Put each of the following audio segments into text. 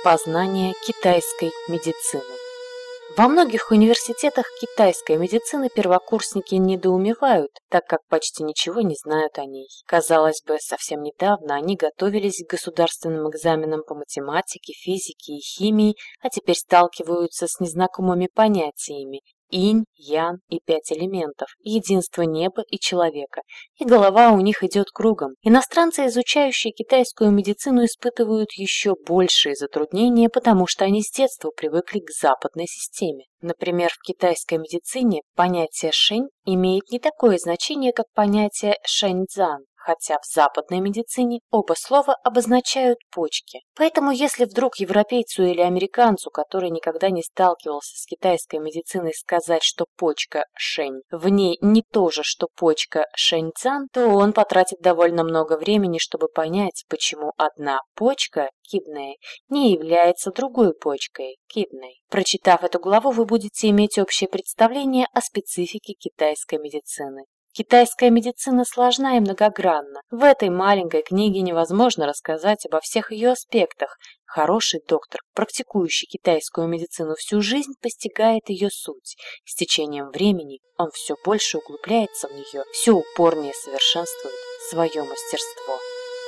Познание китайской медицины. Во многих университетах китайской медицины первокурсники недоумевают, так как почти ничего не знают о ней. Казалось бы, совсем недавно они готовились к государственным экзаменам по математике, физике и химии, а теперь сталкиваются с незнакомыми понятиями: инь, ян и 5 элементов, единство неба и человека, и голова у них идет кругом. Иностранцы, изучающие китайскую медицину, испытывают еще большие затруднения, потому что они с детства привыкли к западной системе. Например, в китайской медицине понятие шэнь имеет не такое значение, как понятие шэньцзан, хотя в западной медицине оба слова обозначают почки. Поэтому если вдруг европейцу или американцу, который никогда не сталкивался с китайской медициной, сказать, что почка шэнь в ней не то же, что почка шэньцзан, то он потратит довольно много времени, чтобы понять, почему одна почка кидней не является другой почкой кидней. Прочитав эту главу, вы будете иметь общее представление о специфике китайской медицины. Китайская медицина сложна и многогранна. В этой маленькой книге невозможно рассказать обо всех ее аспектах. Хороший доктор, практикующий китайскую медицину всю жизнь, постигает ее суть. С течением времени он все больше углубляется в нее, все упорнее совершенствует свое мастерство.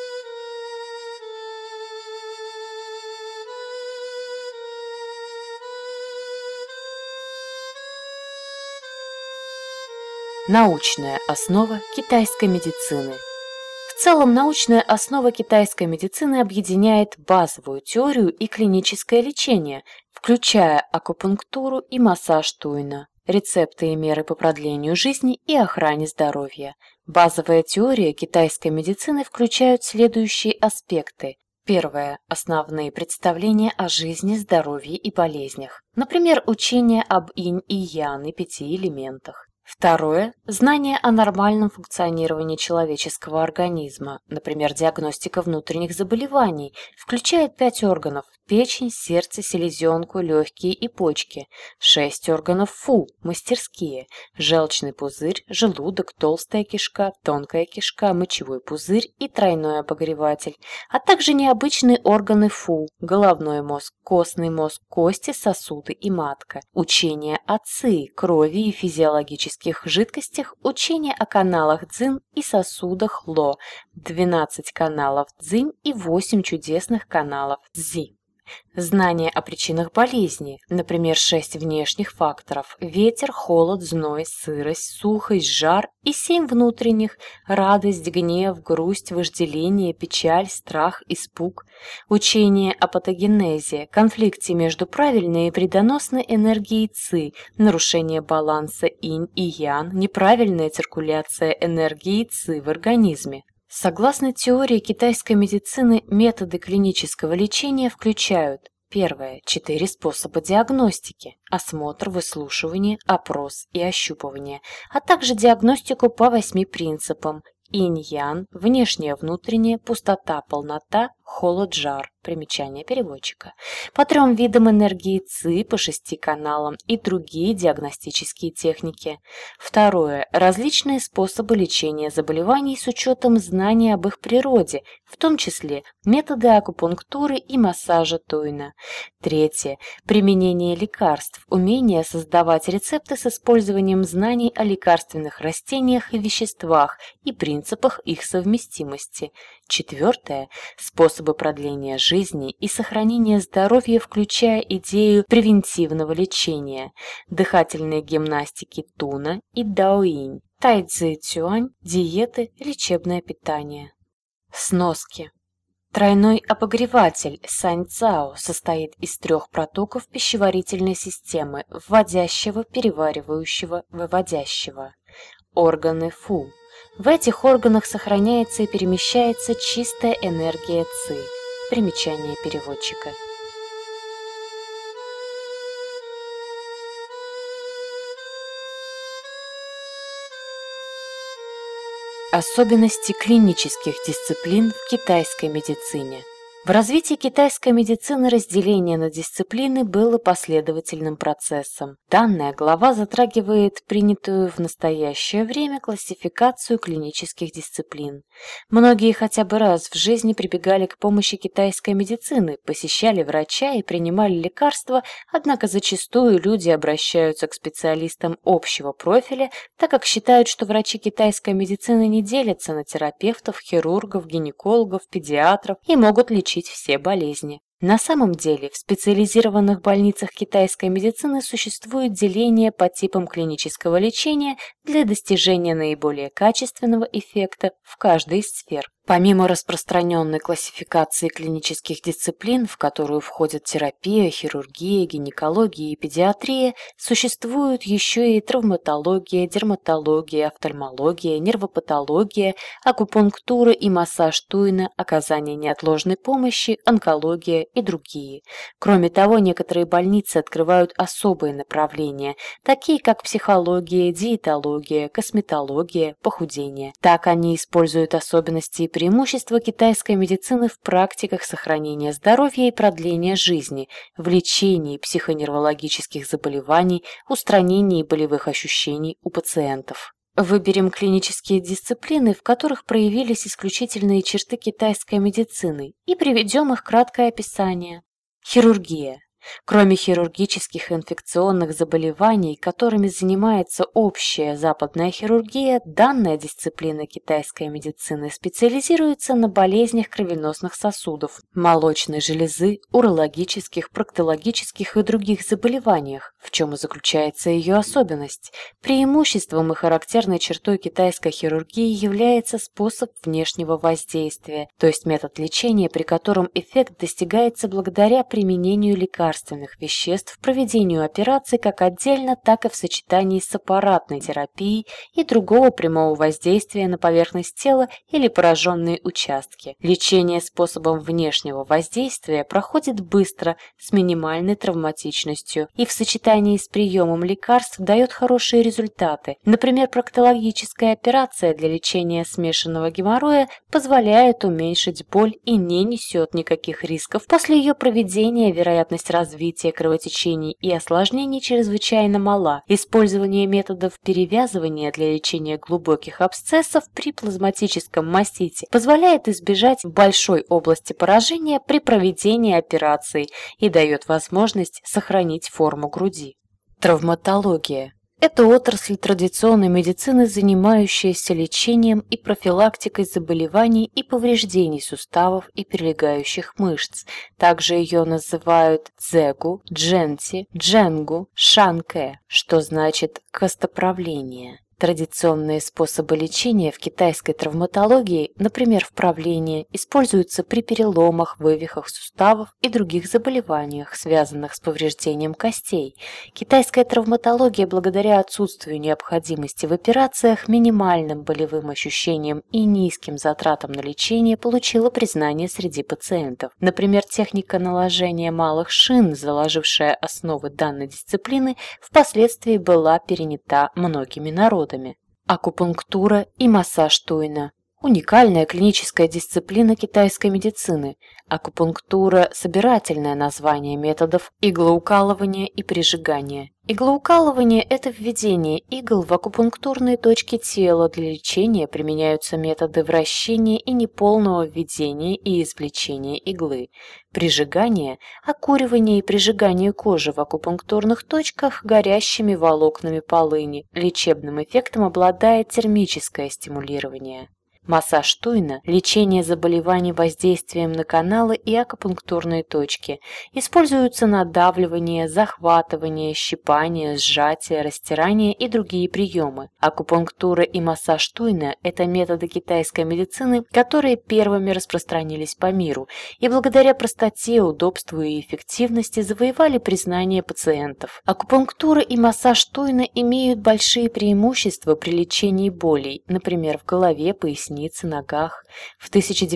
Научная основа китайской медицины. В целом, научная основа китайской медицины объединяет базовую теорию и клиническое лечение, включая акупунктуру и массаж туйна, рецепты и меры по продлению жизни и охране здоровья. Базовая теория китайской медицины включает следующие аспекты. Первое. Основные представления о жизни, здоровье и болезнях. Например, учение об инь и ян и 5 элементах. Второе. Знание о нормальном функционировании человеческого организма, например, диагностика внутренних заболеваний, включает 5 органов – печень, сердце, селезенку, легкие и почки, 6 органов фу – мастерские, желчный пузырь, желудок, толстая кишка, тонкая кишка, мочевой пузырь и тройной обогреватель, а также необычные органы фу – головной мозг, костный мозг, кости, сосуды и матка, учение о ци, крови и физиологических жидкостях, учение о каналах цзин и сосудах ло, 12 каналов цзинь и 8 чудесных каналов цзи. Знание о причинах болезни, например, 6 внешних факторов – ветер, холод, зной, сырость, сухость, жар и 7 внутренних – радость, гнев, грусть, вожделение, печаль, страх, испуг. Учение о патогенезе, конфликте между правильной и вредоносной энергией ци, нарушение баланса инь и ян, неправильная циркуляция энергии ци в организме. Согласно теории китайской медицины, методы клинического лечения включают: первое – 4 способа диагностики – осмотр, выслушивание, опрос и ощупывание, а также диагностику по 8 принципам: инь-ян, внешнее-внутреннее, пустота-полнота, холод-жар. Примечание переводчика. По 3 видам энергии ци, по 6 каналам и другие диагностические техники. Второе. Различные способы лечения заболеваний с учетом знаний об их природе, в том числе методы акупунктуры и массажа туйна. Третье. Применение лекарств, умение создавать рецепты с использованием знаний о лекарственных растениях и веществах и принципах их совместимости. Четвертое. Способы продления жизни и сохранения здоровья, включая идею превентивного лечения, дыхательной гимнастики туна и даоинь, тайцзи цюань, диеты, лечебное питание. Сноски. Тройной обогреватель саньцао состоит из 3 протоков пищеварительной системы: вводящего, переваривающего, выводящего. Органы фу. В этих органах сохраняется и перемещается чистая энергия ци. Примечание переводчика. Особенности клинических дисциплин в китайской медицине. В развитии китайской медицины разделение на дисциплины было последовательным процессом. Данная глава затрагивает принятую в настоящее время классификацию клинических дисциплин. Многие хотя бы раз в жизни прибегали к помощи китайской медицины, посещали врача и принимали лекарства, однако зачастую люди обращаются к специалистам общего профиля, так как считают, что врачи китайской медицины не делятся на терапевтов, хирургов, гинекологов, педиатров и могут лечить все болезни. На самом деле, в специализированных больницах китайской медицины существует деление по типам клинического лечения для достижения наиболее качественного эффекта в каждой из сфер. Помимо распространенной классификации клинических дисциплин, в которую входят терапия, хирургия, гинекология и педиатрия, существуют еще и травматология, дерматология, офтальмология, нервопатология, акупунктура и массаж Туйна, оказание неотложной помощи, онкология и другие. Кроме того, некоторые больницы открывают особые направления, такие как психология, диетология, косметология, похудение. Так они используют особенности и преимущества китайской медицины в практиках сохранения здоровья и продления жизни, в лечении психоневрологических заболеваний, устранении болевых ощущений у пациентов. Выберем клинические дисциплины, в которых проявились исключительные черты китайской медицины, и приведем их краткое описание. Хирургия. Кроме хирургических и инфекционных заболеваний, которыми занимается общая западная хирургия, данная дисциплина китайской медицины специализируется на болезнях кровеносных сосудов, молочной железы, урологических, проктологических и других заболеваниях. В чем и заключается ее особенность? Преимуществом и характерной чертой китайской хирургии является способ внешнего воздействия, то есть метод лечения, при котором эффект достигается благодаря применению лекарственных веществ, проведению операций как отдельно, так и в сочетании с аппаратной терапией и другого прямого воздействия на поверхность тела или пораженные участки. Лечение способом внешнего воздействия проходит быстро, с минимальной травматичностью и в сочетании с приемом лекарств дает хорошие результаты. Например, проктологическая операция для лечения смешанного геморроя позволяет уменьшить боль и не несет никаких рисков. После ее проведения вероятность развития кровотечений и осложнений чрезвычайно мала. Использование методов перевязывания для лечения глубоких абсцессов при плазматическом мастите позволяет избежать большой области поражения при проведении операций и дает возможность сохранить форму груди. Травматология. Это отрасль традиционной медицины, занимающаяся лечением и профилактикой заболеваний и повреждений суставов и прилегающих мышц. Также ее называют цзэгу, джэнти, джэнгу, шанкэ, что значит «костоправление». Традиционные способы лечения в китайской травматологии, например, вправление, используются при переломах, вывихах суставов и других заболеваниях, связанных с повреждением костей. Китайская травматология, благодаря отсутствию необходимости в операциях, минимальным болевым ощущениям и низким затратам на лечение, получила признание среди пациентов. Например, техника наложения малых шин, заложившая основы данной дисциплины, впоследствии была перенята многими народами. Акупунктура и массаж Туйна. Уникальная клиническая дисциплина китайской медицины. Акупунктура – собирательное название методов иглоукалывания и прижигания. Иглоукалывание – это введение игл в акупунктурные точки тела. Для лечения применяются методы вращения и неполного введения и извлечения иглы. Прижигание – окуривание и прижигание кожи в акупунктурных точках горящими волокнами полыни. Лечебным эффектом обладает термическое стимулирование. Массаж Туйна – лечение заболеваний воздействием на каналы и акупунктурные точки. Используются надавливание, захватывание, щипание, сжатие, растирание и другие приемы. Акупунктура и массаж Туйна – это методы китайской медицины, которые первыми распространились по миру и благодаря простоте, удобству и эффективности завоевали признание пациентов. Акупунктура и массаж Туйна имеют большие преимущества при лечении болей, например, в голове, пояснице, ногах. В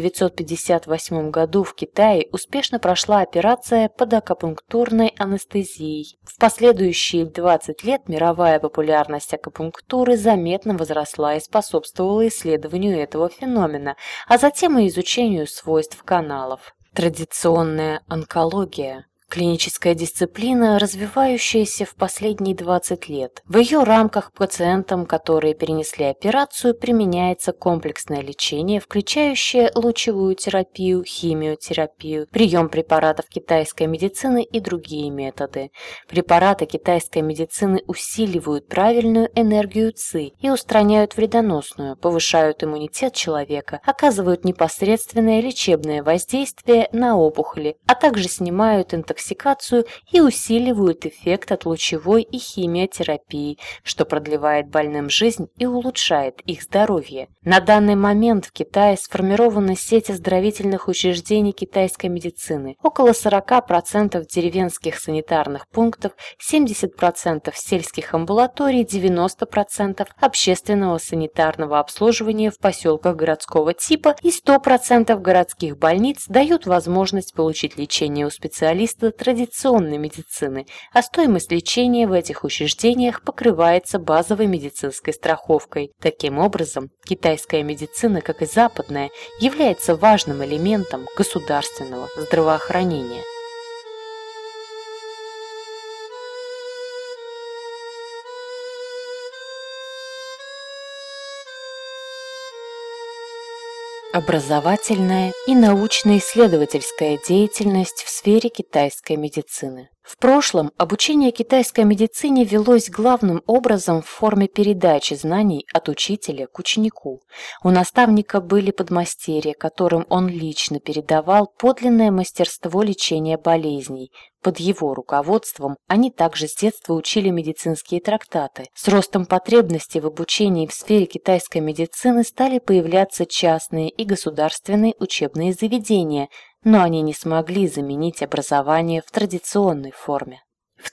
1958 году в Китае успешно прошла операция под акупунктурной анестезией. В последующие 20 лет мировая популярность акупунктуры заметно возросла и способствовала исследованию этого феномена, а затем и изучению свойств каналов. Традиционная онкология. Клиническая дисциплина, развивающаяся в последние 20 лет. В ее рамках пациентам, которые перенесли операцию, применяется комплексное лечение, включающее лучевую терапию, химиотерапию, прием препаратов китайской медицины и другие методы. Препараты китайской медицины усиливают правильную энергию ЦИ и устраняют вредоносную, повышают иммунитет человека, оказывают непосредственное лечебное воздействие на опухоли, а также снимают интоксикацию и усиливают эффект от лучевой и химиотерапии, что продлевает больным жизнь и улучшает их здоровье. На данный момент в Китае сформирована сеть оздоровительных учреждений китайской медицины. Около 40% деревенских санитарных пунктов, 70% сельских амбулаторий, 90% общественного санитарного обслуживания в поселках городского типа и 100% городских больниц дают возможность получить лечение у специалиста традиционной медицины, а стоимость лечения в этих учреждениях покрывается базовой медицинской страховкой. Таким образом, китайская медицина, как и западная, является важным элементом государственного здравоохранения. Образовательная и научно-исследовательская деятельность в сфере китайской медицины. В прошлом обучение китайской медицине велось главным образом в форме передачи знаний от учителя к ученику. У наставника были подмастерья, которым он лично передавал подлинное мастерство лечения болезней. Под его руководством они также с детства учили медицинские трактаты. С ростом потребностей в обучении в сфере китайской медицины стали появляться частные и государственные учебные заведения, но они не смогли заменить образование в традиционной форме. В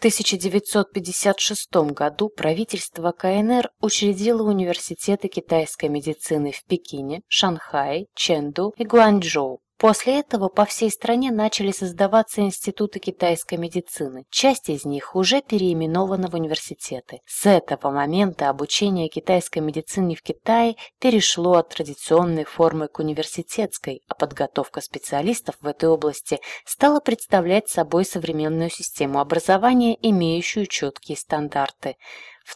1956 году правительство КНР учредило университеты китайской медицины в Пекине, Шанхае, Чэнду и Гуанчжоу. После этого по всей стране начали создаваться институты китайской медицины. Часть из них уже переименована в университеты. С этого момента обучение китайской медицине в Китае перешло от традиционной формы к университетской, а подготовка специалистов в этой области стала представлять собой современную систему образования, имеющую четкие стандарты. В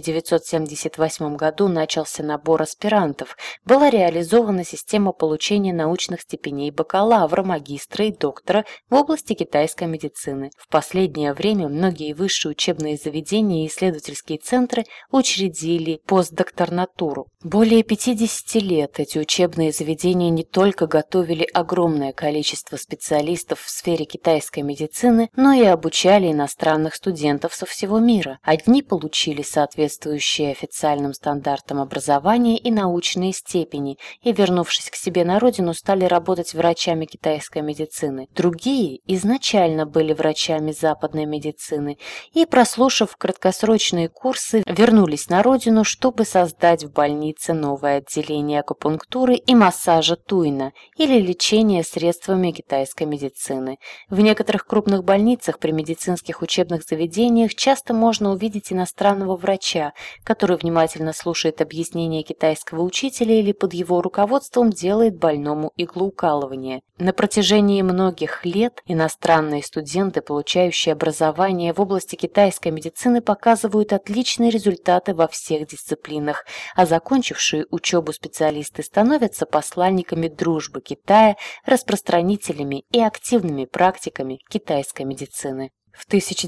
1978 году начался набор аспирантов, была реализована система получения научных степеней бакалавра, магистра и доктора в области китайской медицины. В последнее время многие высшие учебные заведения и исследовательские центры учредили постдокторнатуру. Более 50 лет эти учебные заведения не только готовили огромное количество специалистов в сфере китайской медицины, но и обучали иностранных студентов со всего мира. Одни получили соответствующие официальным стандартам образования и научные степени, и, вернувшись к себе на родину, стали работать врачами китайской медицины. Другие изначально были врачами западной медицины и, прослушав краткосрочные курсы, вернулись на родину, чтобы создать в больнице новое отделение акупунктуры и массажа туйна или лечения средствами китайской медицины. В некоторых крупных больницах при медицинских учебных заведениях часто можно увидеть иностранного врача, который внимательно слушает объяснения китайского учителя или под его руководством делает больному иглоукалывание. На протяжении многих лет иностранные студенты, получающие образование в области китайской медицины, показывают отличные результаты во всех дисциплинах, а закончившие учебу специалисты становятся посланниками дружбы Китая, распространителями и активными практиками китайской медицины. В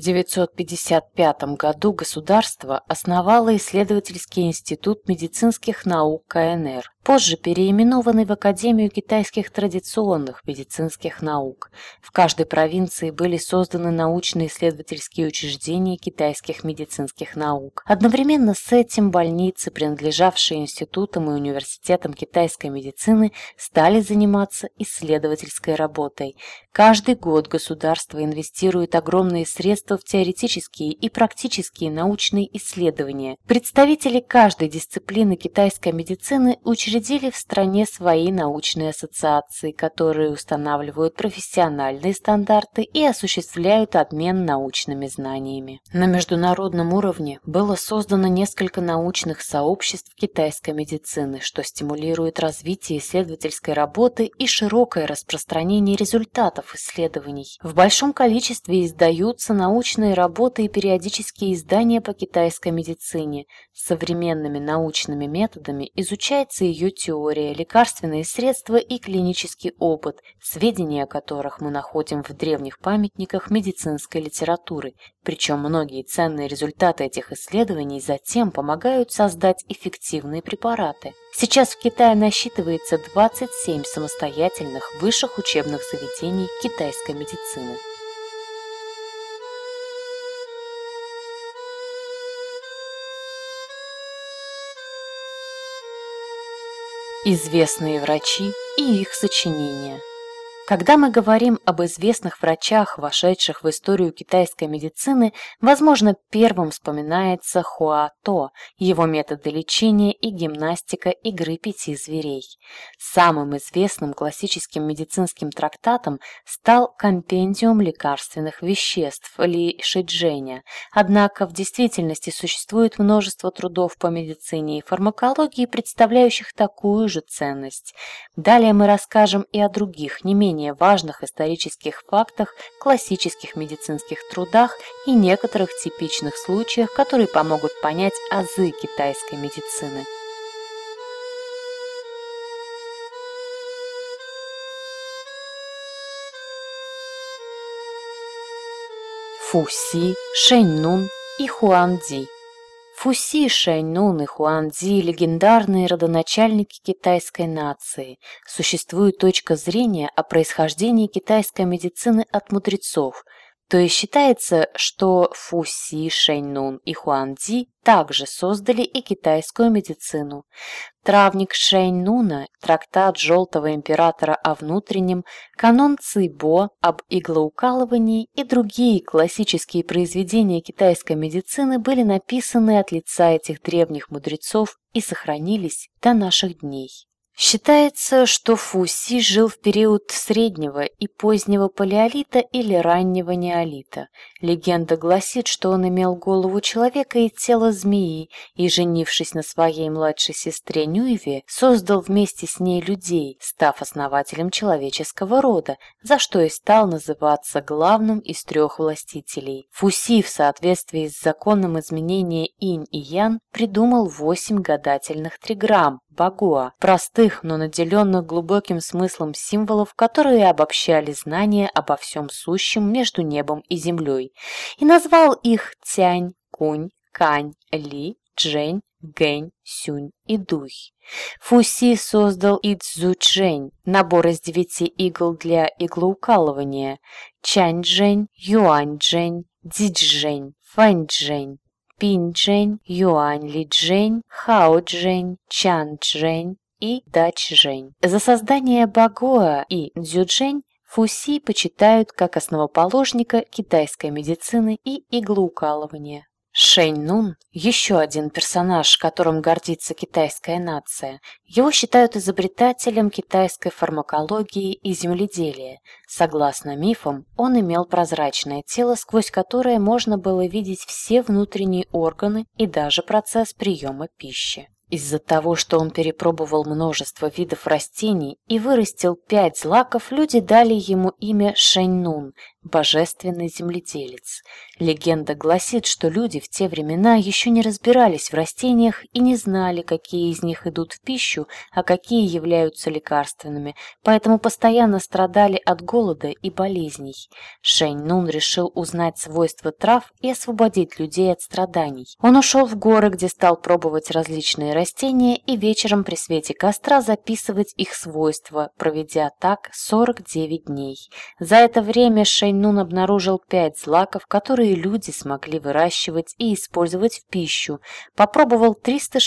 1955 году государство основало исследовательский институт медицинских наук КНР, позже переименованный в Академию китайских традиционных медицинских наук. В каждой провинции были созданы научно-исследовательские учреждения китайских медицинских наук. Одновременно с этим больницы, принадлежавшие институтам и университетам китайской медицины, стали заниматься исследовательской работой. Каждый год государство инвестирует огромные огромные средства в теоретические и практические научные исследования. Представители каждой дисциплины китайской медицины учредили в стране свои научные ассоциации, которые устанавливают профессиональные стандарты и осуществляют обмен научными знаниями. На международном уровне было создано несколько научных сообществ китайской медицины, что стимулирует развитие исследовательской работы и широкое распространение результатов исследований. В большом количестве издаются научные работы и периодические издания по китайской медицине. Современными научными методами изучается ее теория, лекарственные средства и клинический опыт, сведения о которых мы находим в древних памятниках медицинской литературы. Причем многие ценные результаты этих исследований затем помогают создать эффективные препараты. Сейчас в Китае насчитывается 27 самостоятельных высших учебных заведений китайской медицины. Известные врачи и их сочинения. Когда мы говорим об известных врачах, вошедших в историю китайской медицины, возможно, первым вспоминается Хуа То, его методы лечения и гимнастика игры 5 зверей. Самым известным классическим медицинским трактатом стал «Компендиум лекарственных веществ» Ли Шиджэня, однако в действительности существует множество трудов по медицине и фармакологии, представляющих такую же ценность. Далее мы расскажем и о других, не менее важных исторических фактах, классических медицинских трудах и некоторых типичных случаях, которые помогут понять азы китайской медицины. Фу Си, Шэнь Нун и Хуан Ди. Фу Си, Шэнь Нун и Хуан Ди – легендарные родоначальники китайской нации. Существует точка зрения о происхождении китайской медицины от мудрецов. То есть считается, что Фу Си, Шэнь Нун и Хуан Ди также создали и китайскую медицину. Травник Шэнь Нуна, трактат Желтого императора о внутреннем, канон Ци Бо об иглоукалывании и другие классические произведения китайской медицины были написаны от лица этих древних мудрецов и сохранились до наших дней. Считается, что Фу Си жил в период среднего и позднего палеолита или раннего неолита. Легенда гласит, что он имел голову человека и тело змеи, и, женившись на своей младшей сестре Нюйве, создал вместе с ней людей, став основателем человеческого рода, за что и стал называться главным из 3 властителей. Фу Си в соответствии с законом изменения инь и ян придумал 8 гадательных триграмм, багуа, простых, но наделенных глубоким смыслом символов, которые обобщали знания обо всем сущем между небом и землей, и назвал их Тянь, Кунь, Кань, Ли, Чжэнь, Гэнь, Сюнь и Дуй. Фу Си создал и Цзучжэнь, набор из 9 игл для иглоукалывания, Чаньчжэнь, Юаньчжэнь, Цзичжэнь, Фаньчжэнь, Пинчжэнь, Юань-Ли-Чжэнь, Хао-Чжэнь, Чан-Чжэнь и Да-Чжэнь. За создание багуа и дзюджэнь Фу Си почитают как основоположника китайской медицины и иглоукалывания. Шэнь Нун – еще один персонаж, которым гордится китайская нация. Его считают изобретателем китайской фармакологии и земледелия. Согласно мифам, он имел прозрачное тело, сквозь которое можно было видеть все внутренние органы и даже процесс приема пищи. Из-за того, что он перепробовал множество видов растений и вырастил 5 злаков, люди дали ему имя Шэнь Нун – божественный земледелец. Легенда гласит, что люди в те времена еще не разбирались в растениях и не знали, какие из них идут в пищу, а какие являются лекарственными, поэтому постоянно страдали от голода и болезней. Шэнь Нун решил узнать свойства трав и освободить людей от страданий. Он ушел в горы, где стал пробовать различные растения и вечером при свете костра записывать их свойства, проведя так 49 дней. За это время Шэнь Нун обнаружил 5 злаков, которые люди смогли выращивать и использовать в пищу, попробовал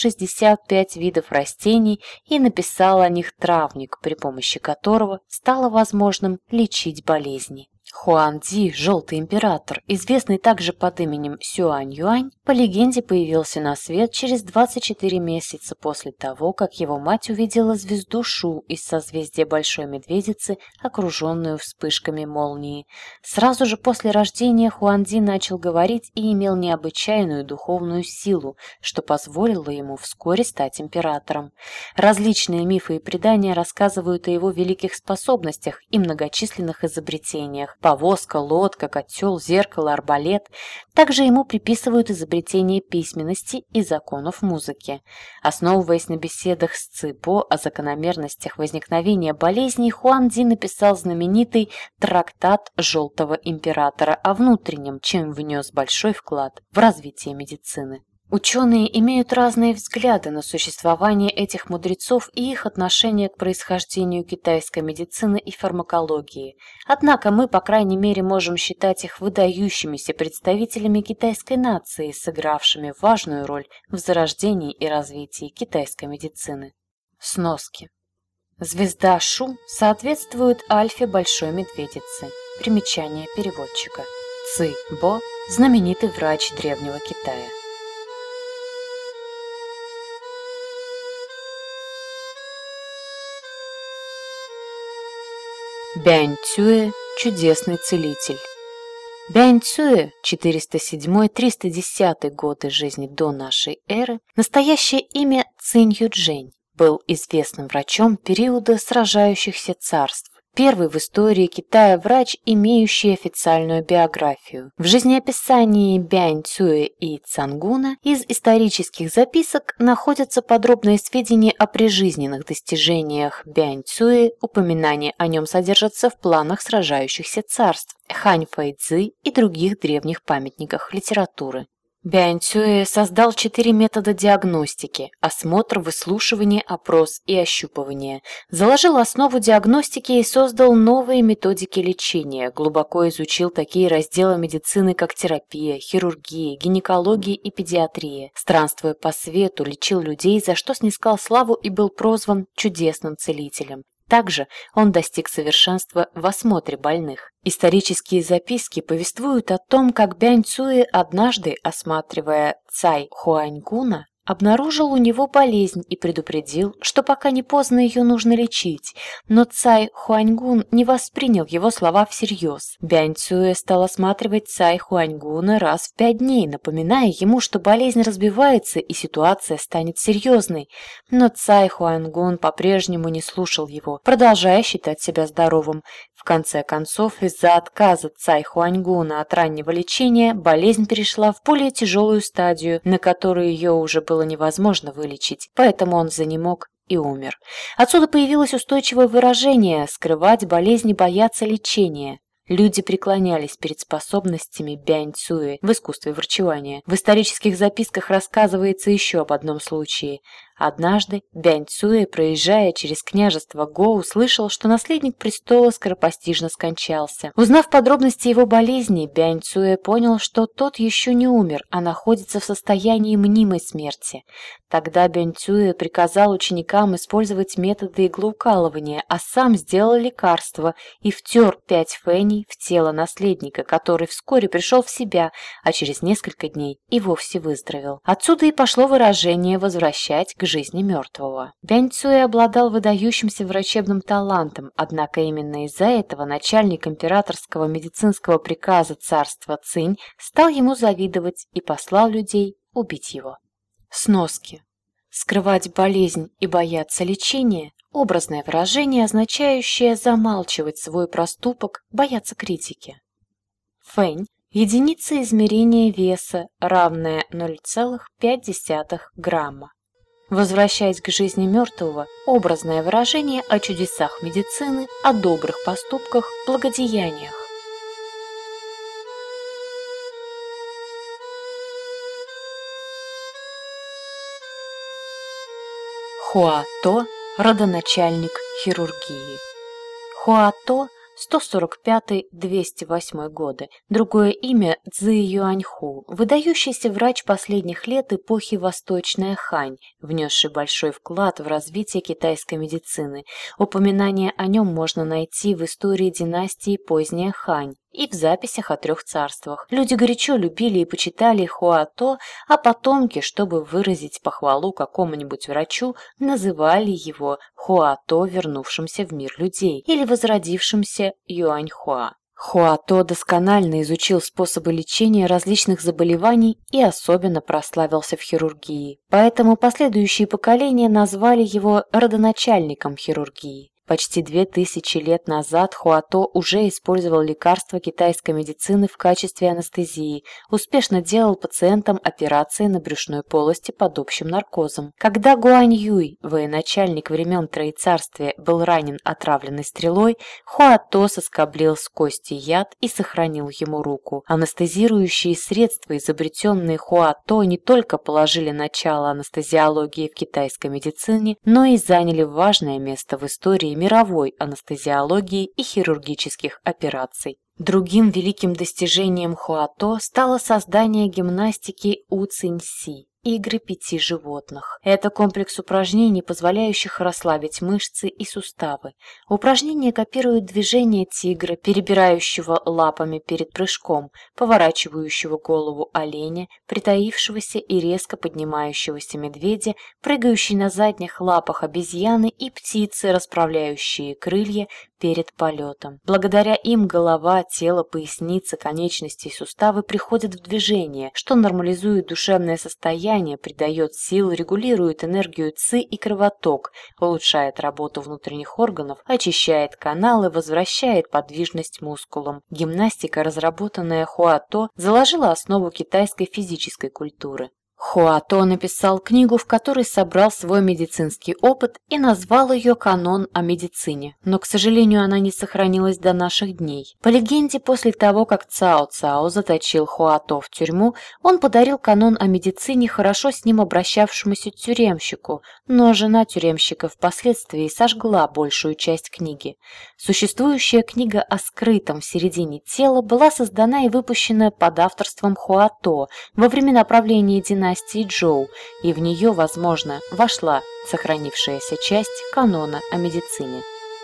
365 видов растений и написал о них травник, при помощи которого стало возможным лечить болезни. Хуанди, Желтый император, известный также под именем Сюань-Юань, по легенде появился на свет через 24 месяца после того, как его мать увидела звезду Шу из созвездия Большой Медведицы, окруженную вспышками молнии. Сразу же после рождения Хуанди начал говорить и имел необычайную духовную силу, что позволило ему вскоре стать императором. Различные мифы и предания рассказывают о его великих способностях и многочисленных изобретениях. Повозка, лодка, котел, зеркало, арбалет. Также ему приписывают изобретение письменности и законов музыки. Основываясь на беседах с Цибо о закономерностях возникновения болезней, Хуанди написал знаменитый трактат Желтого императора о внутреннем, чем внес большой вклад в развитие медицины. Ученые имеют разные взгляды на существование этих мудрецов и их отношение к происхождению китайской медицины и фармакологии. Однако мы, по крайней мере, можем считать их выдающимися представителями китайской нации, сыгравшими важную роль в зарождении и развитии китайской медицины. Сноски. Звезда Шу соответствует альфе Большой Медведицы. Примечание переводчика. Ци Бо – знаменитый врач Древнего Китая. Бянь Цюэ – чудесный целитель. Бянь Цюэ, 407-310 годы жизни до нашей эры, настоящее имя Цинь Юджень, был известным врачом периода сражающихся царств. Первый в истории Китая врач, имеющий официальную биографию. В жизнеописании Бянь Цюэ и Цангуна из исторических записок находятся подробные сведения о прижизненных достижениях Бянь Цюэ, упоминания о нем содержатся в планах сражающихся царств, Хань Фэйцзы и других древних памятниках литературы. Бянь Цюэ создал 4 метода диагностики – осмотр, выслушивание, опрос и ощупывание. Заложил основу диагностики и создал новые методики лечения, глубоко изучил такие разделы медицины, как терапия, хирургия, гинекология и педиатрия. Странствуя по свету, лечил людей, за что снискал славу и был прозван чудесным целителем. Также он достиг совершенства в осмотре больных. Исторические записки повествуют о том, как Бянь Цюэ однажды, осматривая Цай Хуаньгуна, обнаружил у него болезнь и предупредил, что пока не поздно ее нужно лечить, но Цай Хуаньгун не воспринял его слова всерьез. Бянь Цюэ стал осматривать Цай Хуаньгуна раз в 5 дней, напоминая ему, что болезнь разбивается и ситуация станет серьезной. Но Цай Хуаньгун по-прежнему не слушал его, продолжая считать себя здоровым. В конце концов, из-за отказа Цай Хуаньгуна от раннего лечения, болезнь перешла в более тяжелую стадию, на которую ее уже было невозможно вылечить, поэтому он занемог и умер. Отсюда появилось устойчивое выражение «скрывать болезнь и бояться лечения». Люди преклонялись перед способностями Бянь Цюэ в искусстве врачевания. В исторических записках рассказывается еще об одном случае. Однажды Бянь Цюэ, проезжая через княжество Го, услышал, что наследник престола скоропостижно скончался. Узнав подробности его болезни, Бянь Цюэ понял, что тот еще не умер, а находится в состоянии мнимой смерти. Тогда Бянь Цюэ приказал ученикам использовать методы иглоукалывания, а сам сделал лекарство и втер 5 феней в тело наследника, который вскоре пришел в себя, а через несколько дней и вовсе выздоровел. Отсюда и пошло выражение «возвращать к жизни мертвого». Бянь Цюэ обладал выдающимся врачебным талантом, однако именно из-за этого начальник императорского медицинского приказа царства Цинь стал ему завидовать и послал людей убить его. Сноски. Скрывать болезнь и бояться лечения – образное выражение, означающее замалчивать свой проступок, бояться критики. Фэнь – единица измерения веса, равная 0,5 грамма. Возвращаясь к жизни мертвого – образное выражение о чудесах медицины, о добрых поступках, благодеяниях. Хуато – родоначальник хирургии. Хуато 145-208 годы. Другое имя – Цзы Юаньху, выдающийся врач последних лет эпохи Восточная Хань, внесший большой вклад в развитие китайской медицины. Упоминание о нем можно найти в истории династии Поздняя Хань и в записях о 3 царствах. Люди горячо любили и почитали Хуато, а потомки, чтобы выразить похвалу какому-нибудь врачу, называли его Хуато, вернувшимся в мир людей, или возродившимся Юаньхуа. Хуато досконально изучил способы лечения различных заболеваний и особенно прославился в хирургии, поэтому последующие поколения назвали его родоначальником хирургии. Почти 2000 лет назад Хуато уже использовал лекарства китайской медицины в качестве анестезии, успешно делал пациентам операции на брюшной полости под общим наркозом. Когда Гуань Юй, военачальник времен Троецарствия, был ранен отравленной стрелой, Хуато соскоблил с кости яд и сохранил ему руку. Анестезирующие средства, изобретенные Хуато, не только положили начало анестезиологии в китайской медицине, но и заняли важное место в истории мировой анестезиологии и хирургических операций. Другим великим достижением Хуато стало создание гимнастики У Цинь Си – игры 5 животных. Это комплекс упражнений, позволяющих расслабить мышцы и суставы. Упражнения копируют движения тигра, перебирающего лапами перед прыжком, поворачивающего голову оленя, притаившегося и резко поднимающегося медведя, прыгающей на задних лапах обезьяны и птицы, расправляющие крылья перед полетом. Благодаря им голова, тело, поясница, конечности и суставы приходят в движение, что нормализует душевное состояние, придает сил, регулирует энергию ци и кровоток, улучшает работу внутренних органов, очищает каналы, возвращает подвижность мускулам. Гимнастика, разработанная Хуато, заложила основу китайской физической культуры. Хуато написал книгу, в которой собрал свой медицинский опыт и назвал ее «Канон о медицине», но, к сожалению, она не сохранилась до наших дней. По легенде, после того, как Цао Цао заточил Хуато в тюрьму, он подарил канон о медицине хорошо с ним обращавшемуся тюремщику, но жена тюремщика впоследствии сожгла большую часть книги. Существующая книга о скрытом в середине тела была создана и выпущена под авторством Хуато во времена правления династии Чжоу, и в нее, возможно, вошла сохранившаяся часть канона о медицине.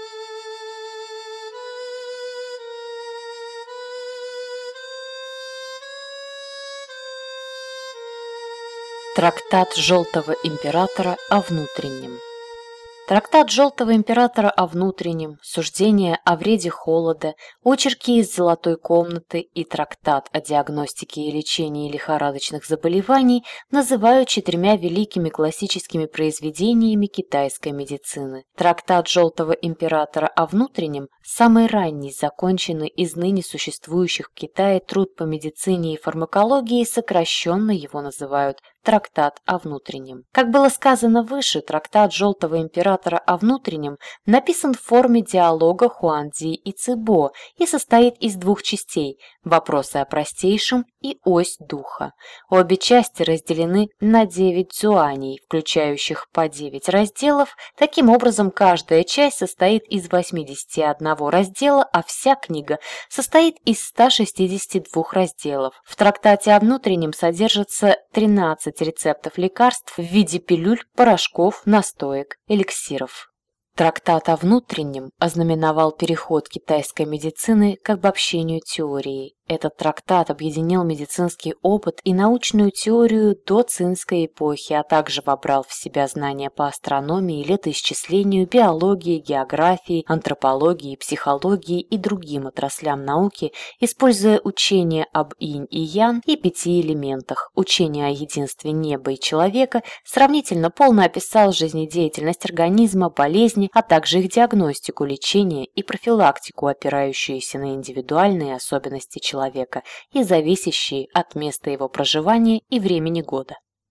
Трактат Желтого императора о внутреннем. Трактат Желтого императора о внутреннем, суждение о вреде холода, очерки из золотой комнаты и трактат о диагностике и лечении лихорадочных заболеваний называют 4 великими классическими произведениями китайской медицины. Трактат Желтого императора о внутреннем – самый ранний законченный из ныне существующих в Китае труд по медицине и фармакологии, сокращенно его называют трактат о внутреннем. Как было сказано выше, трактат Желтого императора о внутреннем написан в форме диалога Хуанди и Цибо и состоит из 2 частей – вопросы о простейшем и ось духа. Обе части разделены на 9 цюаней, включающих по 9 разделов. Таким образом, каждая часть состоит из 81 раздела, а вся книга состоит из 162 разделов. В трактате о внутреннем содержится 13 рецептов лекарств в виде пилюль, порошков, настоек, эликсиров. Трактат о внутреннем ознаменовал переход китайской медицины к обобщению теории. Этот трактат объединил медицинский опыт и научную теорию до цинской эпохи, а также вобрал в себя знания по астрономии, летоисчислению, биологии, географии, антропологии, психологии и другим отраслям науки, используя учение об инь и ян и 5 элементах. Учение о единстве неба и человека сравнительно полно описал жизнедеятельность организма, болезни, а также их диагностику, лечение и профилактику, опирающиеся на индивидуальные особенности человека и зависящие от места его проживания и времени года.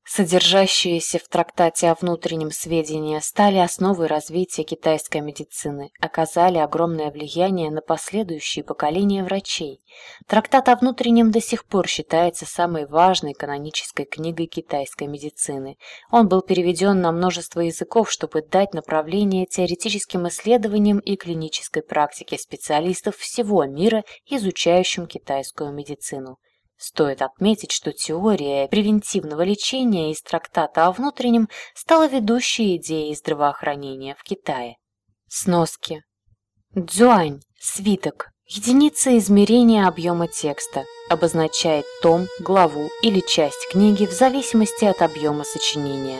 Содержащиеся в трактате о внутреннем сведения стали основой развития китайской медицины, оказали огромное влияние на последующие поколения врачей. Трактат о внутреннем до сих пор считается самой важной канонической книгой китайской медицины. Он был переведен на множество языков, чтобы дать направление теоретическим исследованиям и клинической практике специалистов всего мира, изучающим китайскую медицину. Стоит отметить, что теория превентивного лечения из трактата о внутреннем стала ведущей идеей здравоохранения в Китае. Сноски. Цзюань – свиток, единица измерения объема текста, обозначает том, главу или часть книги в зависимости от объема сочинения.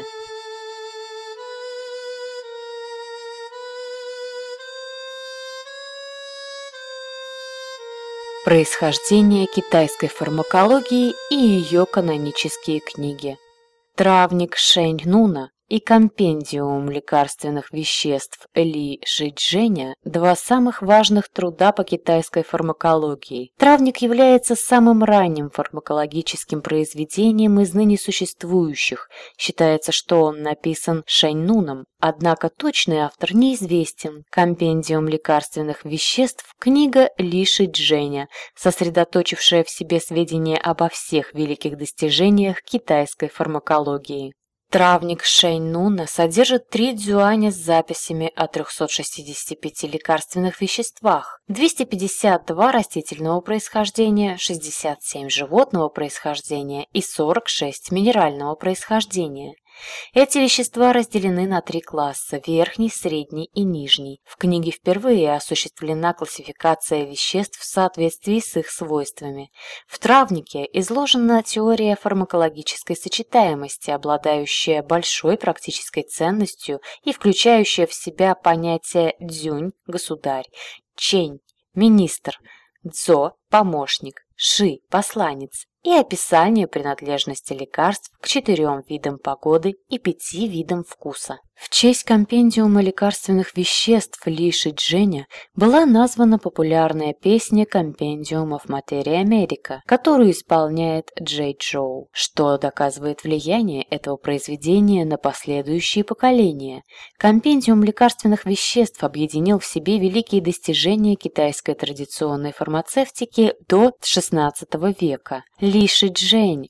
Происхождение китайской фармакологии и ее канонические книги. Травник Шэнь Нуна и компендиум лекарственных веществ Ли Шиджэня – два самых важных труда по китайской фармакологии. Травник является самым ранним фармакологическим произведением из ныне существующих. Считается, что он написан Шэнь Нуном, однако точный автор неизвестен. Компендиум лекарственных веществ – книга Ли Шиджэня, сосредоточившая в себе сведения обо всех великих достижениях китайской фармакологии. Травник Шэнь Нуна содержит 3 цзюаня с записями о 365 лекарственных веществах, 252 растительного происхождения, 67 животного происхождения и 46 минерального происхождения. Эти вещества разделены на 3 класса – верхний, средний и нижний. В книге впервые осуществлена классификация веществ в соответствии с их свойствами. В травнике изложена теория фармакологической сочетаемости, обладающая большой практической ценностью и включающая в себя понятия дзюнь – государь, чэнь – министр, цзо – помощник, ши – посланец, и описание принадлежности лекарств к 4 видам погоды и 5 видам вкуса. В честь компендиума лекарственных веществ Ли Шиджэня была названа популярная песня Compendium of Materia Medica, которую исполняет Джей Чжоу, что доказывает влияние этого произведения на последующие поколения. Компендиум лекарственных веществ объединил в себе великие достижения китайской традиционной фармацевтики до XVI века. Ли Шиджэнь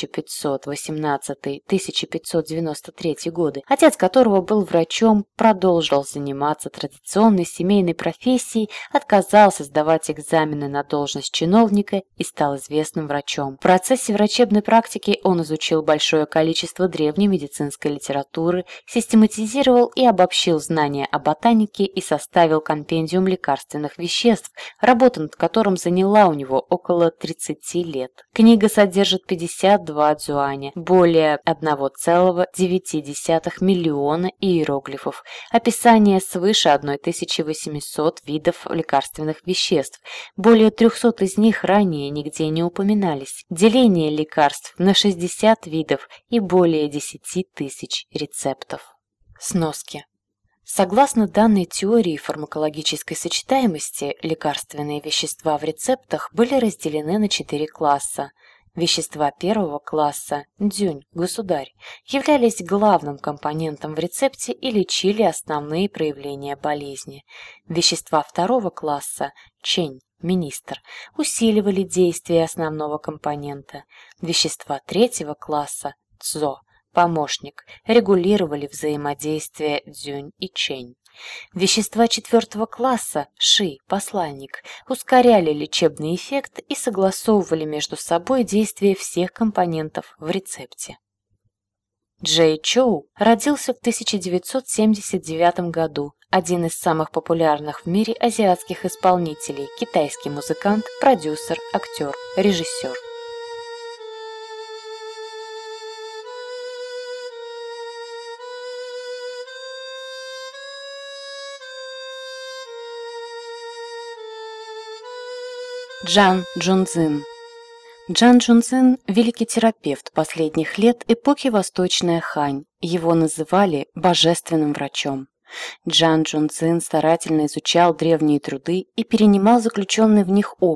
1518-1593 годы, отец которого был врачом, продолжил заниматься традиционной семейной профессией, отказался сдавать экзамены на должность чиновника и стал известным врачом. В процессе врачебной практики он изучил большое количество древней медицинской литературы, систематизировал и обобщил знания о ботанике и составил компендиум лекарственных веществ, работа над которым заняла у него около 30 лет. Книга содержит 52 цзюаня, более 1,9 миллиона иероглифов, описание свыше 1800 видов лекарственных веществ, более 300 из них ранее нигде не упоминались, деление лекарств на 60 видов и более 10 тысяч рецептов. Сноски. Согласно данной теории фармакологической сочетаемости, лекарственные вещества в рецептах были разделены на 4 класса. Вещества первого класса, дзюнь, государь, являлись главным компонентом в рецепте и лечили основные проявления болезни. Вещества второго класса, чэнь, министр, усиливали действие основного компонента. Вещества третьего класса, цзо, помощник, регулировали взаимодействие дзюнь и чэнь. Вещества 4 класса, ши, посланник, ускоряли лечебный эффект и согласовывали между собой действие всех компонентов в рецепте. Джей Чжоу родился в 1979 году, один из самых популярных в мире азиатских исполнителей, китайский музыкант, продюсер, актер, режиссер. Чжан Чжунцзин. Чжан Чжунцзин – великий терапевт последних лет эпохи Восточная Хань. Его называли божественным врачом. Чжан Чжунцзин старательно изучал древние труды и перенимал заключенный в них опыт.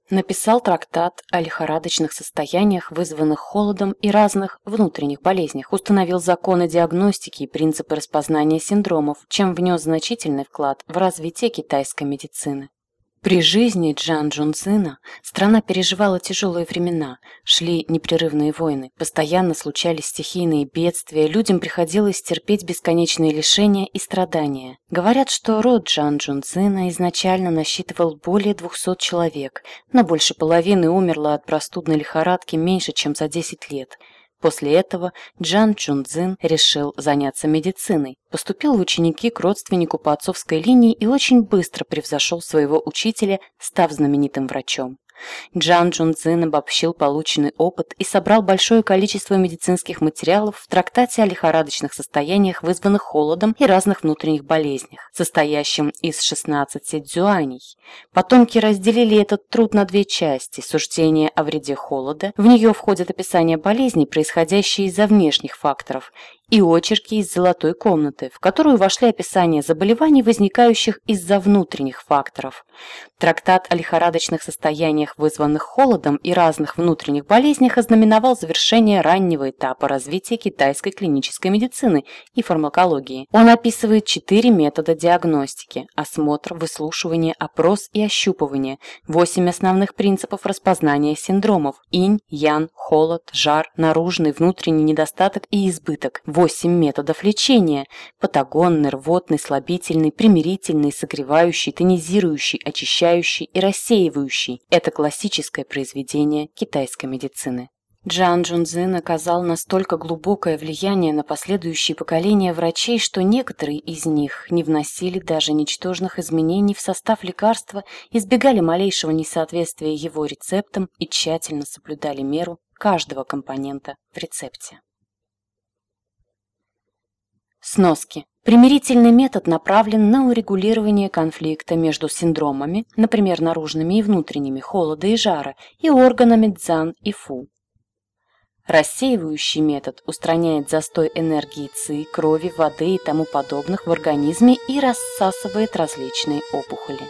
Написал трактат о лихорадочных состояниях, вызванных холодом и разных внутренних болезнях, установил законы диагностики и принципы распознания синдромов, чем внес значительный вклад в развитие китайской медицины. При жизни Чжан Чжунцзина страна переживала тяжелые времена, шли непрерывные войны, постоянно случались стихийные бедствия, людям приходилось терпеть бесконечные лишения и страдания. Говорят, что род Чжан Чжунцзина изначально насчитывал более 200 человек, но больше половины умерло от простудной лихорадки меньше, чем за 10 лет. После этого Чжан Чжунцзин решил заняться медициной, поступил в ученики к родственнику по отцовской линии и очень быстро превзошел своего учителя, став знаменитым врачом. Чжан Чжунцзин обобщил полученный опыт и собрал большое количество медицинских материалов в трактате о лихорадочных состояниях, вызванных холодом и разных внутренних болезнях, состоящем из 16 дзюаней. Потомки разделили этот труд на две части: суждение о вреде холода, в нее входит описание болезней, происходящие из-за внешних факторов, и очерки из золотой комнаты, в которую вошли описания заболеваний, возникающих из-за внутренних факторов. Трактат о лихорадочных состояниях, вызванных холодом и разных внутренних болезнях, ознаменовал завершение раннего этапа развития китайской клинической медицины и фармакологии. Он описывает 4 метода диагностики: осмотр, выслушивание, опрос и ощупывание, 8 основных принципов распознания синдромов: инь, ян, холод, жар, наружный, внутренний недостаток и избыток, 8 методов лечения: патагонный, рвотный, слабительный, примирительный, согревающий, тонизирующий, очищающий и рассеивающий. Это классическое произведение китайской медицины. Чжан Чжунцзин оказал настолько глубокое влияние на последующие поколения врачей, что некоторые из них не вносили даже ничтожных изменений в состав лекарства, избегали малейшего несоответствия его рецептам и тщательно соблюдали меру каждого компонента в рецепте. Сноски. Примирительный метод направлен на урегулирование конфликта между синдромами, например, наружными и внутренними, холода и жара, и органами цзан и фу. Рассеивающий метод устраняет застой энергии ци, крови, воды и тому подобных в организме и рассасывает различные опухоли.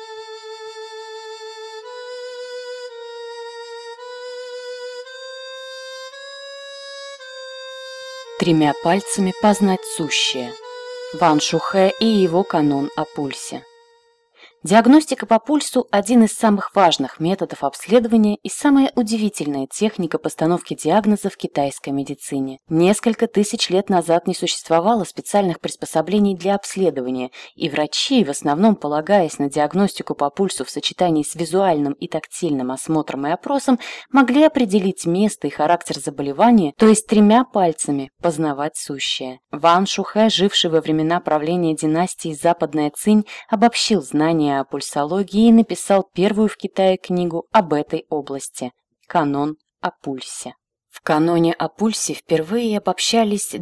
Тремя пальцами познать сущее. Ван Шухэ и его канон о пульсе. Диагностика по пульсу – один из самых важных методов обследования и самая удивительная техника постановки диагноза в китайской медицине. Несколько тысяч лет назад не существовало специальных приспособлений для обследования, и врачи, в основном полагаясь на диагностику по пульсу в сочетании с визуальным и тактильным осмотром и опросом, могли определить место и характер заболевания, то есть 3 пальцами познавать сущее. Ван Шухэ, живший во времена правления династии Западная Цинь, обобщил знания о пульсологии и написал первую в Китае книгу об этой области – «Канон о пульсе». В каноне о пульсе впервые обобщались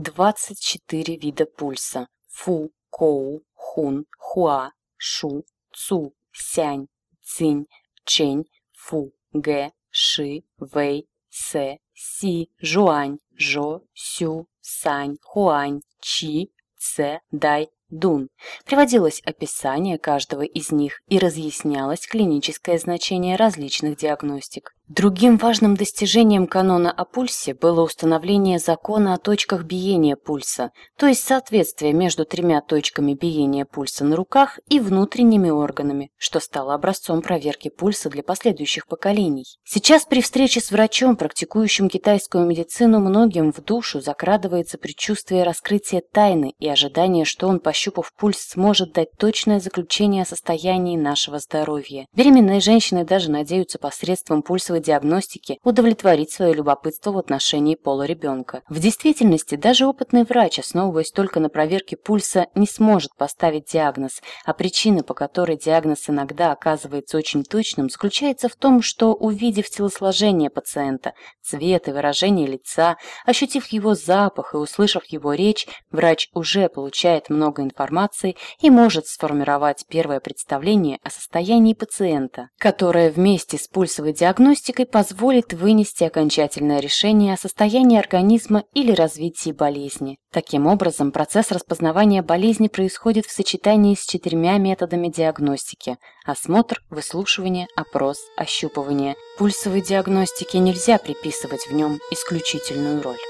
24 вида пульса – фу, коу, хун, хуа, шу, цу, сянь, цинь, чэнь, фу, гэ, ши, вэй, сэ, си, жуань, жо, сю, сань, хуань, чи, цэ, дай, дун. Приводилось описание каждого из них и разъяснялось клиническое значение различных диагностик. Другим важным достижением канона о пульсе было установление закона о точках биения пульса, то есть соответствие между 3 точками биения пульса на руках и внутренними органами, что стало образцом проверки пульса для последующих поколений. Сейчас при встрече с врачом, практикующим китайскую медицину, многим в душу закрадывается предчувствие раскрытия тайны и ожидание, что он, пощупав пульс, сможет дать точное заключение о состоянии нашего здоровья. Беременные женщины даже надеются посредством пульсовой диагностики удовлетворить свое любопытство в отношении пола ребенка. В действительности, даже опытный врач, основываясь только на проверке пульса, не сможет поставить диагноз, а причина, по которой диагноз иногда оказывается очень точным, заключается в том, что, увидев телосложение пациента, цвет и выражение лица, ощутив его запах и услышав его речь, врач уже получает много информации и может сформировать первое представление о состоянии пациента, которое вместе с пульсовой диагностикой диагностикой позволит вынести окончательное решение о состоянии организма или развитии болезни. Таким образом, процесс распознавания болезни происходит в сочетании с 4 методами диагностики: осмотр, выслушивание, опрос, ощупывание. Пульсовой диагностике нельзя приписывать в нем исключительную роль.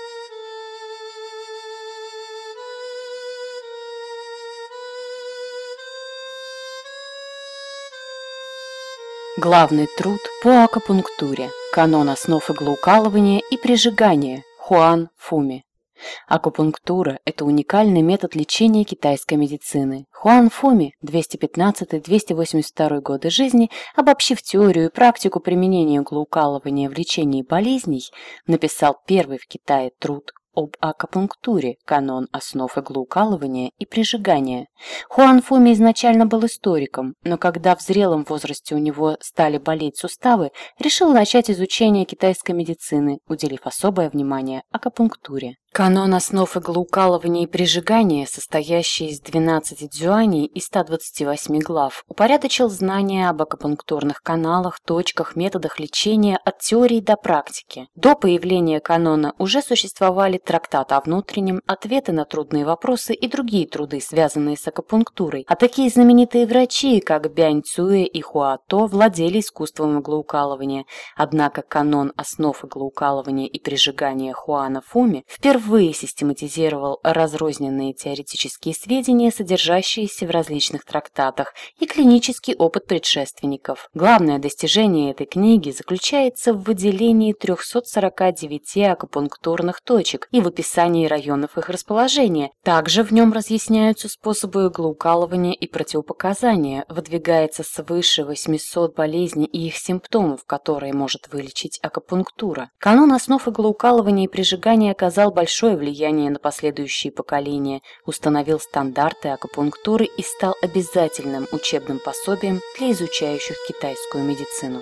Главный труд по акупунктуре. Канон основ иглоукалывания и прижигания. Хуан Фуми. Акупунктура – это уникальный метод лечения китайской медицины. Хуан Фуми, 215-282 годы жизни, обобщив теорию и практику применения иглоукалывания в лечении болезней, написал первый в Китае труд об акупунктуре, канон основ иглоукалывания и прижигания. Хуан Фуми изначально был историком, но когда в зрелом возрасте у него стали болеть суставы, решил начать изучение китайской медицины, уделив особое внимание акупунктуре. Канон основ иглоукалывания и прижигания, состоящий из 12 дзюаней и 128 глав, упорядочил знания об акупунктурных каналах, точках, методах лечения от теории до практики. До появления канона уже существовали трактат о внутреннем, ответы на трудные вопросы и другие труды, связанные с акупунктурой, а такие знаменитые врачи, как Бянь Цюэ и Хуа То, владели искусством иглоукалывания. Однако канон основ иглоукалывания и прижигания Хуана Фуми впервые систематизировал разрозненные теоретические сведения, содержащиеся в различных трактатах, и клинический опыт предшественников. Главное достижение этой книги заключается в выделении 349 акупунктурных точек и в описании районов их расположения. Также в нем разъясняются способы иглоукалывания и противопоказания, выдвигается свыше 800 болезней и их симптомов, которые может вылечить акупунктура. Канон основ иглоукалывания и прижигания оказал большое влияние на последующие поколения, установил стандарты акупунктуры и стал обязательным учебным пособием для изучающих китайскую медицину.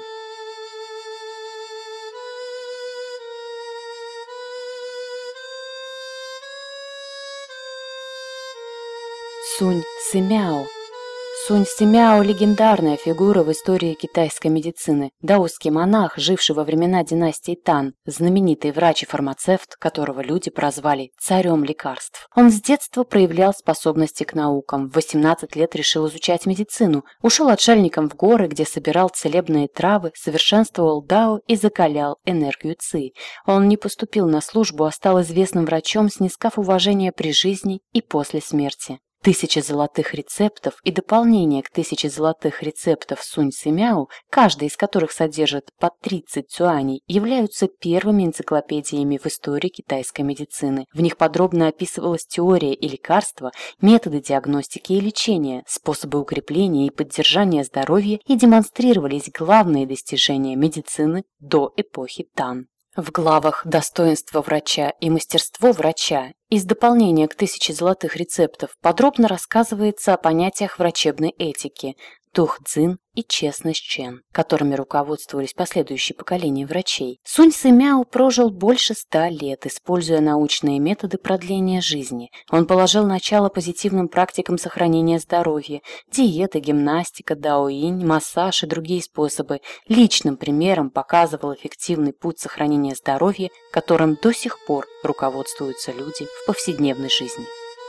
Сунь Сымяо. Сунь Сымяо – легендарная фигура в истории китайской медицины. Даосский монах, живший во времена династии Тан, знаменитый врач и фармацевт, которого люди прозвали «царем лекарств». Он с детства проявлял способности к наукам. В 18 лет решил изучать медицину. Ушел отшельником в горы, где собирал целебные травы, совершенствовал дао и закалял энергию ци. Он не поступил на службу, а стал известным врачом, снискав уважение при жизни и после смерти. 1000 золотых рецептов и дополнение к 1000 золотых рецептов Сунь Сымяо, каждый из которых содержит по 30 цюаней, являются первыми энциклопедиями в истории китайской медицины. В них подробно описывалась теория и лекарства, методы диагностики и лечения, способы укрепления и поддержания здоровья и демонстрировались главные достижения медицины до эпохи Тан. В главах «Достоинство врача» и «Мастерство врача» из дополнения к 1000 золотых рецептов подробно рассказывается о понятиях врачебной этики, дух-цзин и честность чен, которыми руководствовались последующие поколения врачей. Сунь Сымяо прожил больше 100 лет, используя научные методы продления жизни. Он положил начало позитивным практикам сохранения здоровья, диета, гимнастика, даоинь, массаж и другие способы. Личным примером показывал эффективный путь сохранения здоровья, которым до сих пор руководствуются люди в повседневной жизни.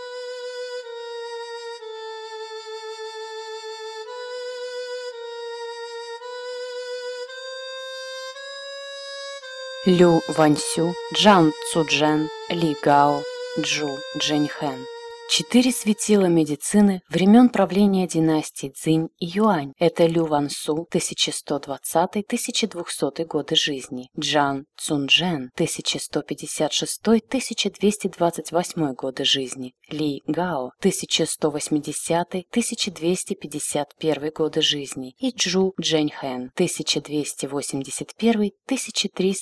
Лю Ваньсю, Джан Цзуджен, Ли Гао, Джу Джэньхэн. 4 светила медицины времен правления династий Цзинь и Юань. Это Лю Вансу, 1120-1200 годы жизни, Джан Цзунжэн, 1156-1228 годы жизни, Ли Гао, 1180-1251 годы жизни и Джу Джэньхэн,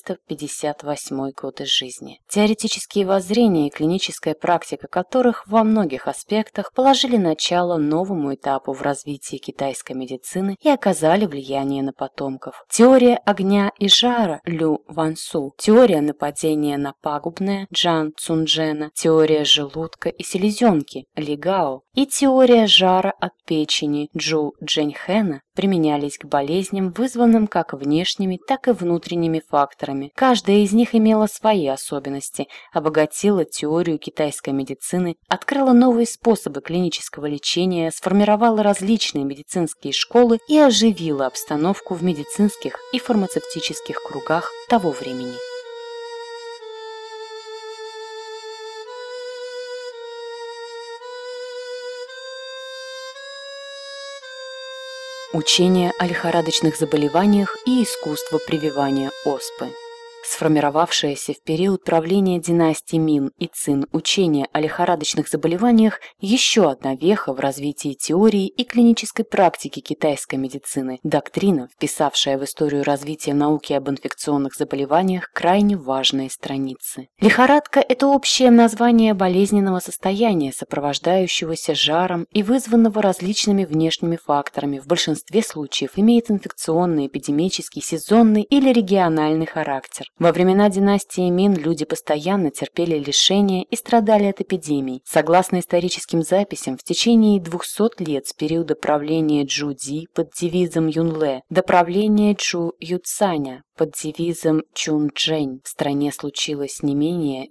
1281-1358 годы жизни. Теоретические воззрения и клиническая практика которых во многих аспектах положили начало новому этапу в развитии китайской медицины и оказали влияние на потомков. Теория огня и жара Лю Вансу, теория нападения на пагубное Джан Цунджена, теория желудка и селезенки Ли Гао и теория жара от печени Джу Джэньхэна применялись к болезням, вызванным как внешними, так и внутренними факторами. Каждая из них имела свои особенности, обогатила теорию китайской медицины, открыла новые способы клинического лечения, сформировала различные медицинские школы и оживила обстановку в медицинских и фармацевтических кругах того времени. Учение о лихорадочных заболеваниях и искусство прививания оспы. Сформировавшееся в период правления династий Мин и Цин учение о лихорадочных заболеваниях – еще одна веха в развитии теории и клинической практики китайской медицины, доктрина, вписавшая в историю развития науки об инфекционных заболеваниях крайне важные страницы. Лихорадка – это общее название болезненного состояния, сопровождающегося жаром и вызванного различными внешними факторами, в большинстве случаев имеет инфекционный, эпидемический, сезонный или региональный характер. Во времена династии Мин люди постоянно терпели лишения и страдали от эпидемий. Согласно историческим записям, в течение 200 лет с периода правления Чжу Ди под девизом Юнле до правления Чжу Юцаня под девизом Чунчжэнь в стране случилось не менее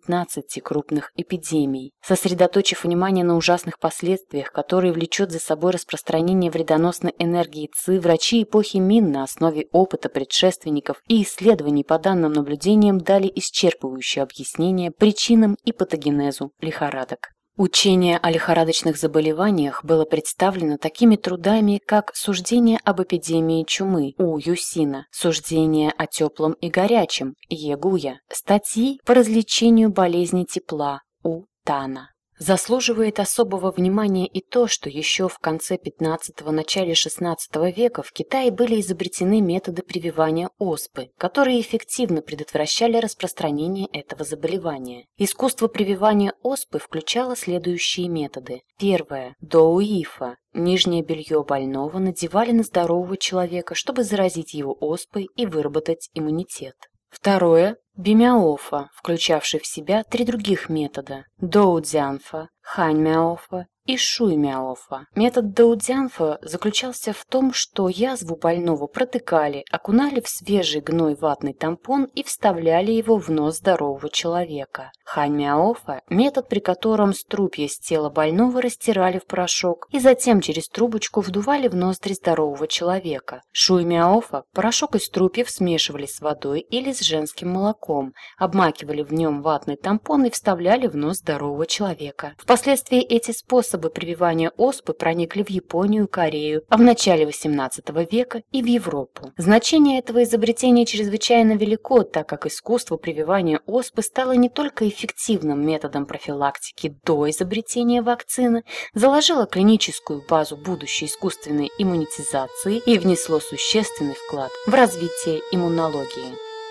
19 крупных эпидемий. Сосредоточив внимание на ужасных последствиях, которые влечет за собой распространение вредоносной энергии Ци, врачи эпохи Мин на основе опыта предшественников и исследований по данным наблюдениям дали исчерпывающее объяснение причинам и патогенезу лихорадок. Учение о лихорадочных заболеваниях было представлено такими трудами, как «Суждение об эпидемии чумы» у Юсина, «Суждение о теплом и горячем» Егуя, статьи по различению болезней тепла у Тана. Заслуживает особого внимания и то, что еще в конце XV – начале XVI века в Китае были изобретены методы прививания оспы, которые эффективно предотвращали распространение этого заболевания. Искусство прививания оспы включало следующие методы. Первое – доуифа. Нижнее белье больного надевали на здорового человека, чтобы заразить его оспой и выработать иммунитет. Второе – бимяофа, включавший в себя 3 других метода – доудзянфа, ханьмяофа и шуймяофа. Метод доудзянфа заключался в том, что язву больного протыкали, окунали в свежий гной ватный тампон и вставляли его в нос здорового человека. Ханьмяофа – метод, при котором струпья с тела больного растирали в порошок и затем через трубочку вдували в ноздри здорового человека. Шуймяофа – порошок из струпьев смешивали с водой или с женским молоком, обмакивали в нем ватный тампон и вставляли в нос здорового человека. Впоследствии эти способы прививания оспы проникли в Японию, Корею, а в начале XVIII века и в Европу. Значение этого изобретения чрезвычайно велико, так как искусство прививания оспы стало не только эффективным методом профилактики до изобретения вакцины, заложило клиническую базу будущей искусственной иммунизации и внесло существенный вклад в развитие иммунологии.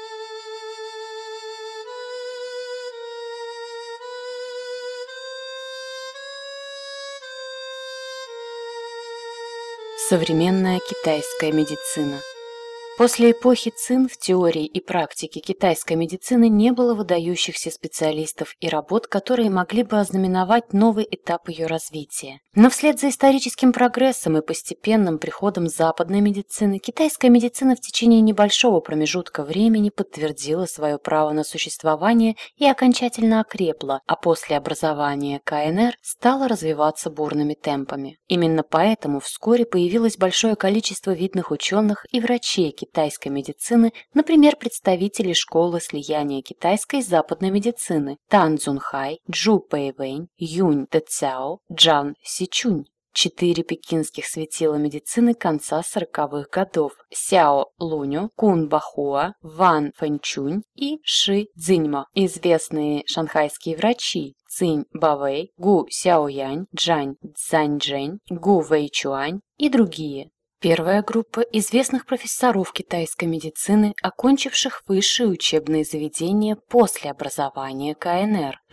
Современная китайская медицина. После эпохи Цин в теории и практике китайской медицины не было выдающихся специалистов и работ, которые могли бы ознаменовать новый этап ее развития. Но вслед за историческим прогрессом и постепенным приходом западной медицины, китайская медицина в течение небольшого промежутка времени подтвердила свое право на существование и окончательно окрепла, а после образования КНР стала развиваться бурными темпами. Именно поэтому вскоре появилось большое количество видных ученых и врачей китайской медицины, например, представители школы слияния китайской и западной медицины Тан Цзунхай, Чжу Пэйвэнь, Юнь Тэцяо, Чжан Сичунь. 4 пекинских светила медицины конца 40-х годов – Сяо Луню, Кун Бахуа, Ван Фэнчунь и Ши Цзиньмо. Известные шанхайские врачи Цинь Бавэй, Гу Сяоянь, Джань Цзаньчжэнь, Гу Вэйчуань и другие. Первая группа известных профессоров китайской медицины, окончивших высшие учебные заведения после образования КНР.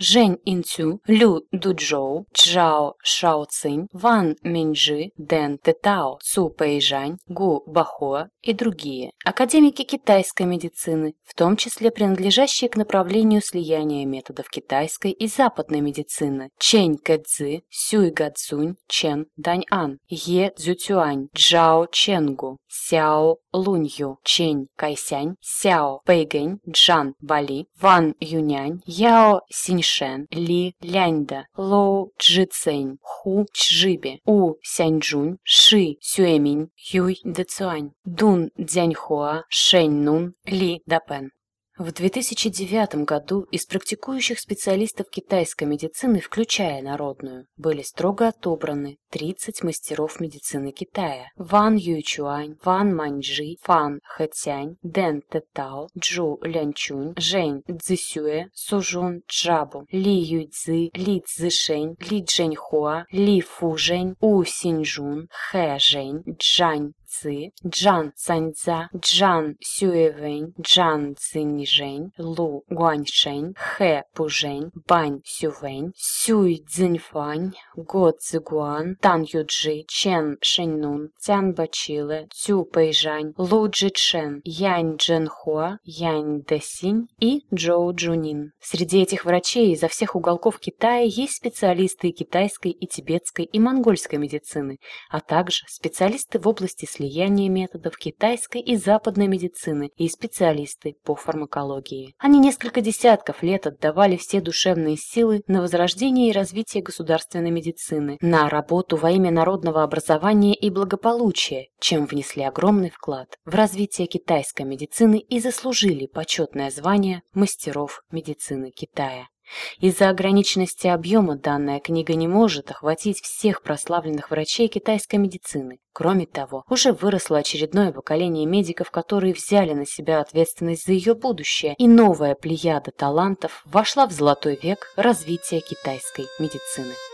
Жень Инцю, Лю Дуджоу, Чжао Шаоцинь, Ван Миньжи, Дэн Тэтао, Цу Пэйжань, Гу Бахуа и другие. Академики китайской медицины, в том числе принадлежащие к направлению слияния методов китайской и западной медицины: Чэнь Кэцзы, Сюй Гадзунь, Чен Даньан, Е Цзюцюань, Джао Ченгу, Сяо Лунью, Чэнь Кайсянь, Сяо Пэйгэнь, Джан Бали, Ван Юнянь, Яо Синьшэн, Ли Ляньда, Лоу Чжицэнь, Ху Чжибе, У Сяньчжунь, Ши Сюэминь, Юй Дэцюань, Дун Цзяньхуа, Шэнь Нун, Ли Дапен. В 2009 году из практикующих специалистов китайской медицины, включая народную, были строго отобраны 30 мастеров медицины Китая: Ван Юйчуань, Ван Маньчжи, Фан Хэцянь, Дэн Тэтао, Джу Лянчунь, Жень Цзисюэ, Сужун Чжабу, Ли Юйцзы, Ли Цзишэнь, Ли Чжэньхуа, Ли Фужэнь, У Синьчжун, Хэ Жень, Джань Цзы, Джан Цаньцза, Джан Сюэвэнь, Джан Цзиньжэнь, Лу Гуаньшэнь, Хэ Пужэнь, Бань Сювэнь, Сюй Цзиньфань, Го Цзигуан, Тан Юджи, Чен Шэньнун, Цян Бачилэ, Цю Пэйжань, Лу Джичэн, Янь Джэнхуа, Янь Дэсинь и Джоу Джунин. Среди этих врачей изо всех уголков Китая есть специалисты и китайской, и тибетской, и монгольской медицины, а также специалисты в области слияния методов китайской и западной медицины и специалисты по фармакологии. Они несколько десятков лет отдавали все душевные силы на возрождение и развитие государственной медицины, на работу во имя народного образования и благополучия, чем внесли огромный вклад в развитие китайской медицины и заслужили почетное звание мастеров медицины Китая. Из-за ограниченности объема данная книга не может охватить всех прославленных врачей китайской медицины. Кроме того, уже выросло очередное поколение медиков, которые взяли на себя ответственность за ее будущее, и новая плеяда талантов вошла в золотой век развития китайской медицины.